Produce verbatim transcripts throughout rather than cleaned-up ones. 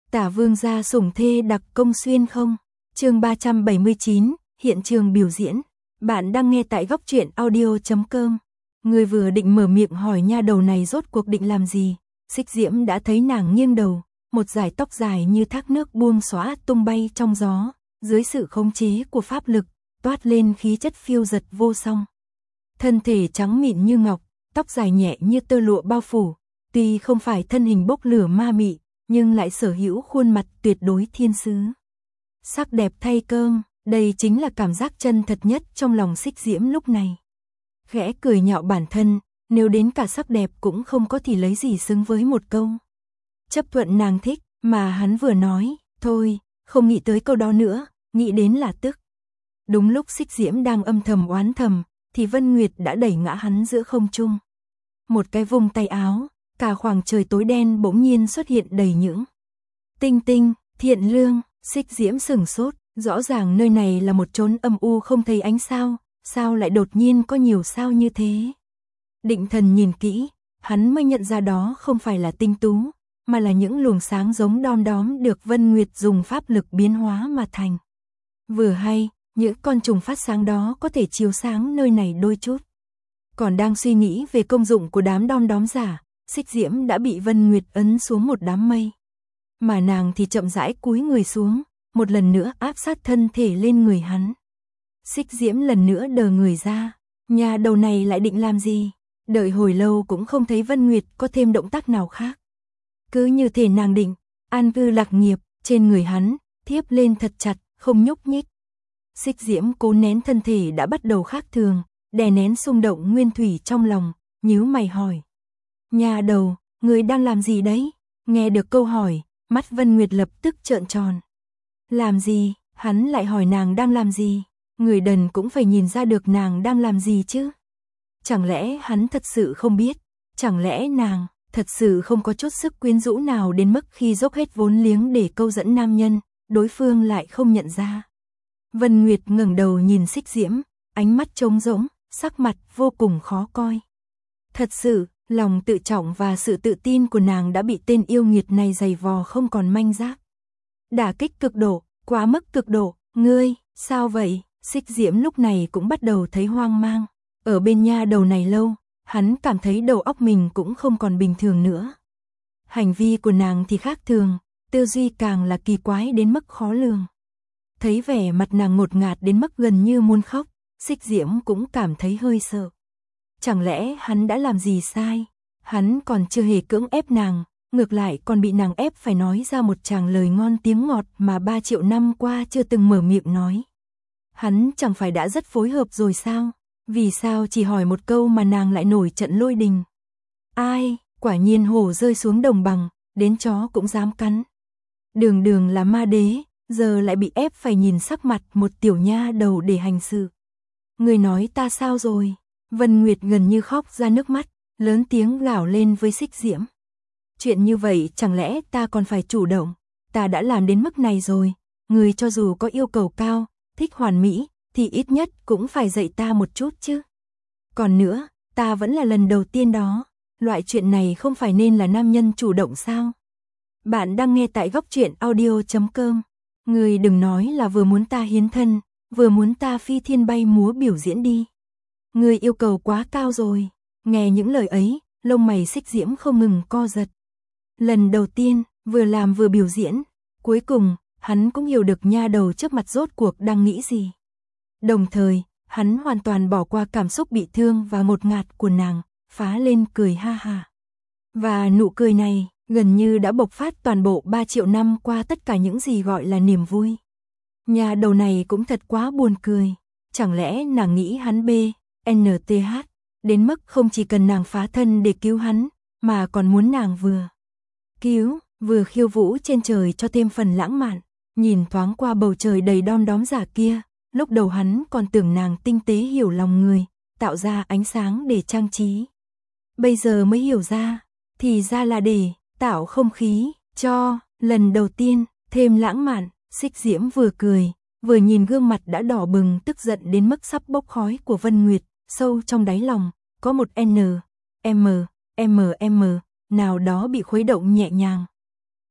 Tả vương gia sủng thê đặc công xuyên không? Chương ba trăm bảy mươi chín, hiện trường biểu diễn. Bạn đang nghe tại góc truyện audio chấm com. Người vừa định mở miệng hỏi nha đầu này rốt cuộc định làm gì, Xích Diễm đã thấy nàng nghiêng đầu, một dải tóc dài như thác nước buông xõa tung bay trong gió, dưới sự khống chế của pháp lực, toát lên khí chất phiêu dật vô song. Thân thể trắng mịn như ngọc, tóc dài nhẹ như tơ lụa bao phủ, tuy không phải thân hình bốc lửa ma mị, nhưng lại sở hữu khuôn mặt tuyệt đối thiên sứ. Sắc đẹp thay cơm, đây chính là cảm giác chân thật nhất trong lòng Xích Diễm lúc này. Khẽ cười nhạo bản thân, nếu đến cả sắc đẹp cũng không có thì lấy gì xứng với một câu. Chấp thuận nàng thích, mà hắn vừa nói, thôi, không nghĩ tới câu đó nữa, nghĩ đến là tức. Đúng lúc Xích Diễm đang âm thầm oán thầm, thì Vân Nguyệt đã đẩy ngã hắn giữa không trung. Một cái vùng tay áo, cả khoảng trời tối đen bỗng nhiên xuất hiện đầy những tinh tinh, thiện lương. Xích Diễm sửng sốt, rõ ràng nơi này là một chốn âm u không thấy ánh sao, sao lại đột nhiên có nhiều sao như thế. Định thần nhìn kỹ, hắn mới nhận ra đó không phải là tinh tú, mà là những luồng sáng giống đom đóm được Vân Nguyệt dùng pháp lực biến hóa mà thành. Vừa hay, những con trùng phát sáng đó có thể chiếu sáng nơi này đôi chút. Còn đang suy nghĩ về công dụng của đám đom đóm giả, Xích Diễm đã bị Vân Nguyệt ấn xuống một đám mây. Mà nàng thì chậm rãi cúi người xuống, một lần nữa áp sát thân thể lên người hắn. Xích Diễm lần nữa đờ người ra, nhà đầu này lại định làm gì? Đợi hồi lâu cũng không thấy Vân Nguyệt có thêm động tác nào khác. Cứ như thể nàng định, an cư lạc nghiệp, trên người hắn, thiếp lên thật chặt, không nhúc nhích. Xích Diễm cố nén thân thể đã bắt đầu khác thường, đè nén xung động nguyên thủy trong lòng, nhíu mày hỏi. Nhà đầu, người đang làm gì đấy? Nghe được câu hỏi, mắt Vân Nguyệt lập tức trợn tròn. Làm gì? Hắn lại hỏi nàng đang làm gì? Người đần cũng phải nhìn ra được nàng đang làm gì chứ. Chẳng lẽ hắn thật sự không biết? Chẳng lẽ nàng thật sự không có chút sức quyến rũ nào đến mức khi dốc hết vốn liếng để câu dẫn nam nhân, đối phương lại không nhận ra? Vân Nguyệt ngẩng đầu nhìn Xích Diễm, ánh mắt trống rỗng, sắc mặt vô cùng khó coi. Thật sự, lòng tự trọng và sự tự tin của nàng đã bị tên yêu nghiệt này giày vò không còn manh giáp. Đả kích cực độ, quá mức cực độ, ngươi, sao vậy? Xích Diễm lúc này cũng bắt đầu thấy hoang mang. Ở bên nha đầu này lâu, hắn cảm thấy đầu óc mình cũng không còn bình thường nữa. Hành vi của nàng thì khác thường, tư duy càng là kỳ quái đến mức khó lường. Thấy vẻ mặt nàng ngột ngạt đến mức gần như muốn khóc, Xích Diễm cũng cảm thấy hơi sợ. Chẳng lẽ hắn đã làm gì sai? Hắn còn chưa hề cưỡng ép nàng, ngược lại còn bị nàng ép phải nói ra một tràng lời ngon tiếng ngọt mà ba triệu năm qua chưa từng mở miệng nói. Hắn chẳng phải đã rất phối hợp rồi sao? Vì sao chỉ hỏi một câu mà nàng lại nổi trận lôi đình? Ai, quả nhiên hổ rơi xuống đồng bằng, đến chó cũng dám cắn. Đường đường là ma đế, giờ lại bị ép phải nhìn sắc mặt một tiểu nha đầu để hành sự. Người nói ta sao rồi? Vân Nguyệt gần như khóc ra nước mắt, lớn tiếng gào lên với Xích Diễm. Chuyện như vậy chẳng lẽ ta còn phải chủ động? Ta đã làm đến mức này rồi, người cho dù có yêu cầu cao, thích hoàn mỹ, thì ít nhất cũng phải dạy ta một chút chứ. Còn nữa, ta vẫn là lần đầu tiên đó, loại chuyện này không phải nên là nam nhân chủ động sao? Bạn đang nghe tại góc truyện audio chấm com. Người đừng nói là vừa muốn ta hiến thân, vừa muốn ta phi thiên bay múa biểu diễn đi. Người yêu cầu quá cao rồi. Nghe những lời ấy, lông mày Xích Diễm không ngừng co giật. Lần đầu tiên, vừa làm vừa biểu diễn, cuối cùng, hắn cũng hiểu được nha đầu trước mặt rốt cuộc đang nghĩ gì. Đồng thời, hắn hoàn toàn bỏ qua cảm xúc bị thương và ngột ngạt của nàng, phá lên cười ha ha. Và nụ cười này, gần như đã bộc phát toàn bộ ba triệu năm qua tất cả những gì gọi là niềm vui. Nha đầu này cũng thật quá buồn cười. Chẳng lẽ nàng nghĩ hắn B, N T H, đến mức không chỉ cần nàng phá thân để cứu hắn, mà còn muốn nàng vừa cứu, vừa khiêu vũ trên trời cho thêm phần lãng mạn. Nhìn thoáng qua bầu trời đầy đom đóm giả kia, lúc đầu hắn còn tưởng nàng tinh tế hiểu lòng người, tạo ra ánh sáng để trang trí. Bây giờ mới hiểu ra, thì ra là để tạo không khí cho lần đầu tiên thêm lãng mạn. Xích Diễm vừa cười, vừa nhìn gương mặt đã đỏ bừng tức giận đến mức sắp bốc khói của Vân Nguyệt, sâu trong đáy lòng có một N, M, M, M nào đó bị khuấy động nhẹ nhàng.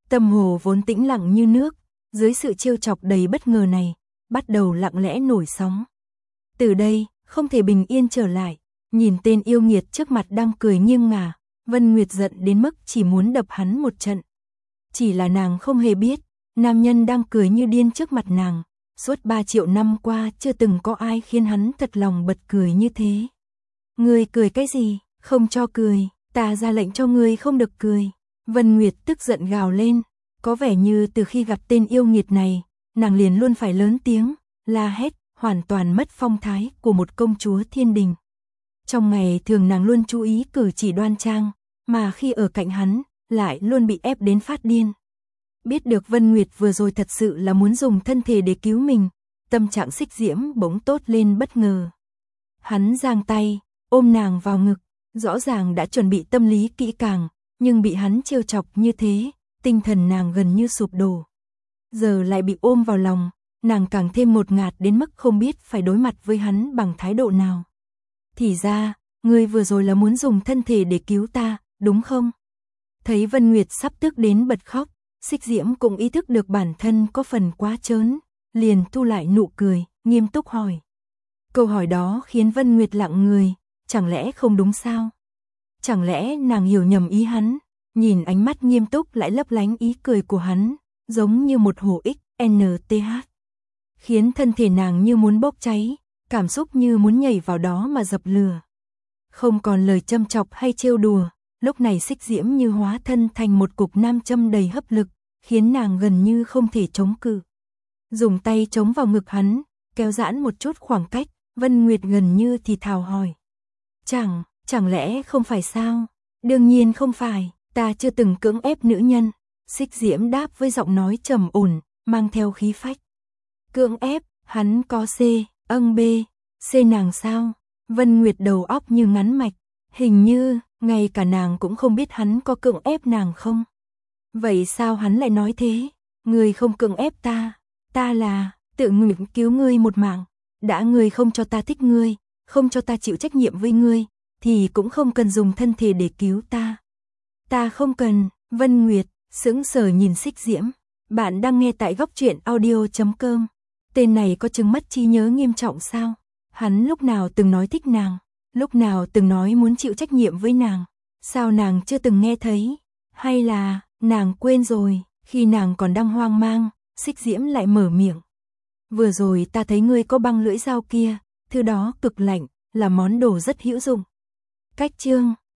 Tâm hồ vốn tĩnh lặng như nước, dưới sự trêu chọc đầy bất ngờ này, bắt đầu lặng lẽ nổi sóng. Từ đây, không thể bình yên trở lại, nhìn tên yêu nghiệt trước mặt đang cười nghiêng ngả, Vân Nguyệt giận đến mức chỉ muốn đập hắn một trận. Chỉ là nàng không hề biết, nam nhân đang cười như điên trước mặt nàng, suốt ba triệu năm qua chưa từng có ai khiến hắn thật lòng bật cười như thế. Ngươi cười cái gì, không cho cười, ta ra lệnh cho ngươi không được cười. Vân Nguyệt tức giận gào lên, có vẻ như từ khi gặp tên yêu nghiệt này, nàng liền luôn phải lớn tiếng, la hét, hoàn toàn mất phong thái của một công chúa thiên đình. Trong ngày thường nàng luôn chú ý cử chỉ đoan trang, mà khi ở cạnh hắn, lại luôn bị ép đến phát điên. Biết được Vân Nguyệt vừa rồi thật sự là muốn dùng thân thể để cứu mình, tâm trạng Xích Diễm bỗng tốt lên bất ngờ. Hắn giang tay, ôm nàng vào ngực, rõ ràng đã chuẩn bị tâm lý kỹ càng, nhưng bị hắn trêu chọc như thế, tinh thần nàng gần như sụp đổ. Giờ lại bị ôm vào lòng, nàng càng thêm ngột ngạt đến mức không biết phải đối mặt với hắn bằng thái độ nào. Thì ra, ngươi vừa rồi là muốn dùng thân thể để cứu ta, đúng không? Thấy Vân Nguyệt sắp tức đến bật khóc, Xích Diễm cũng ý thức được bản thân có phần quá trớn, liền thu lại nụ cười, nghiêm túc hỏi. Câu hỏi đó khiến Vân Nguyệt lặng người, chẳng lẽ không đúng sao? Chẳng lẽ nàng hiểu nhầm ý hắn, nhìn ánh mắt nghiêm túc lại lấp lánh ý cười của hắn, giống như một hồ ích, en tê hát. Khiến thân thể nàng như muốn bốc cháy, cảm xúc như muốn nhảy vào đó mà dập lửa. Không còn lời châm chọc hay trêu đùa, lúc này Xích Diễm như hóa thân thành một cục nam châm đầy hấp lực, khiến nàng gần như không thể chống cự. Dùng tay chống vào ngực hắn, kéo giãn một chút khoảng cách, Vân Nguyệt gần như thì thào hỏi. Chẳng, chẳng lẽ không phải sao? Đương nhiên không phải, ta chưa từng cưỡng ép nữ nhân. Xích Diễm đáp với giọng nói trầm ổn, mang theo khí phách. Cưỡng ép, hắn có C, âng B, C nàng sao? Vân Nguyệt đầu óc như ngắn mạch, hình như, ngay cả nàng cũng không biết hắn có cưỡng ép nàng không. Vậy sao hắn lại nói thế? Ngươi không cưỡng ép ta, ta là, tự nguyện cứu ngươi một mạng. Đã ngươi không cho ta thích ngươi, không cho ta chịu trách nhiệm với ngươi, thì cũng không cần dùng thân thể để cứu ta. Ta không cần, Vân Nguyệt, sững sờ nhìn Xích Diễm. Bạn đang nghe tại góc truyện audio chấm com. Tên này có chứng mất trí nhớ nghiêm trọng sao? Hắn lúc nào từng nói thích nàng, lúc nào từng nói muốn chịu trách nhiệm với nàng, sao nàng chưa từng nghe thấy? Hay là, nàng quên rồi, khi nàng còn đang hoang mang, Xích Diễm lại mở miệng. Vừa rồi ta thấy ngươi có băng lưỡi dao kia, thứ đó cực lạnh, là món đồ rất hữu dụng. Cách chương